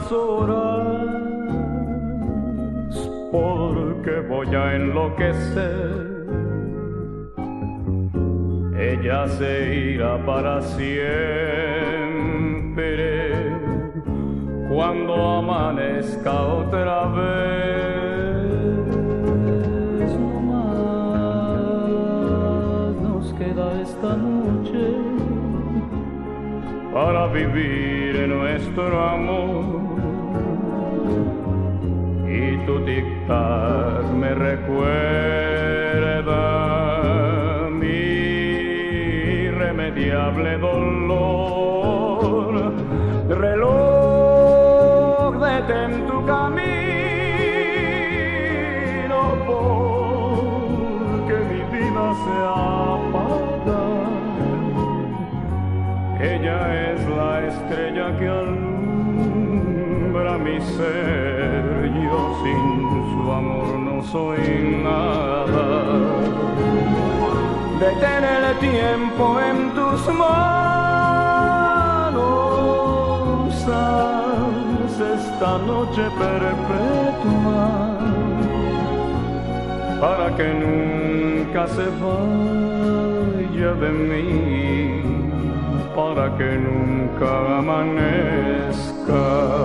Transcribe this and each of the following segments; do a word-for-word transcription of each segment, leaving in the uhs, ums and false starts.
las horas, porque voy a enloquecer. Ella se irá para siempre cuando amanezca otra vez. No más nos queda esta noche para vivir nuestro amor, y tu tic-tac me recuerda mi irremediable dolor. Reloj, detén tu camino, porque mi vida se apaga. Ella es la estrella que alumbra mi ser. Yo sin su amor no soy nada. Detén el tiempo en tus manos. Haz esta noche perpetua para que nunca se vaya de mí, para que nunca amanezca.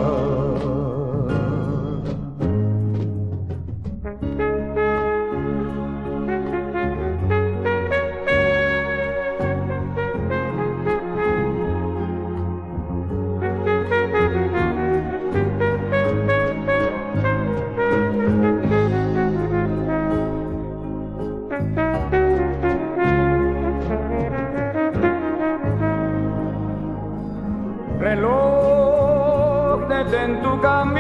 Reloj, detén tu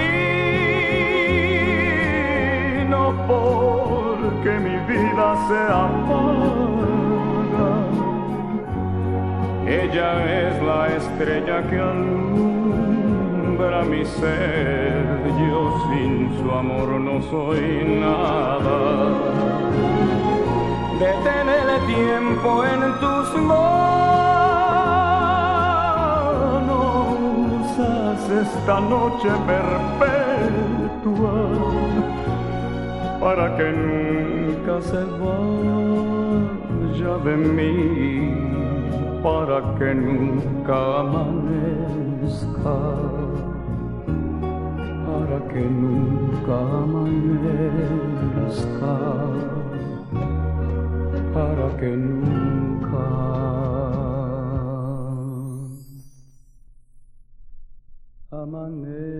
camino, porque mi vida se apaga. Ella es la estrella que alumbra mi ser. Yo sin su amor no soy nada. Detén el tiempo en tus manos. Haz esta noche perpetua para que nunca se vaya de mí, para que nunca amanezca, para que nunca amanezca, para que nunca amanezca.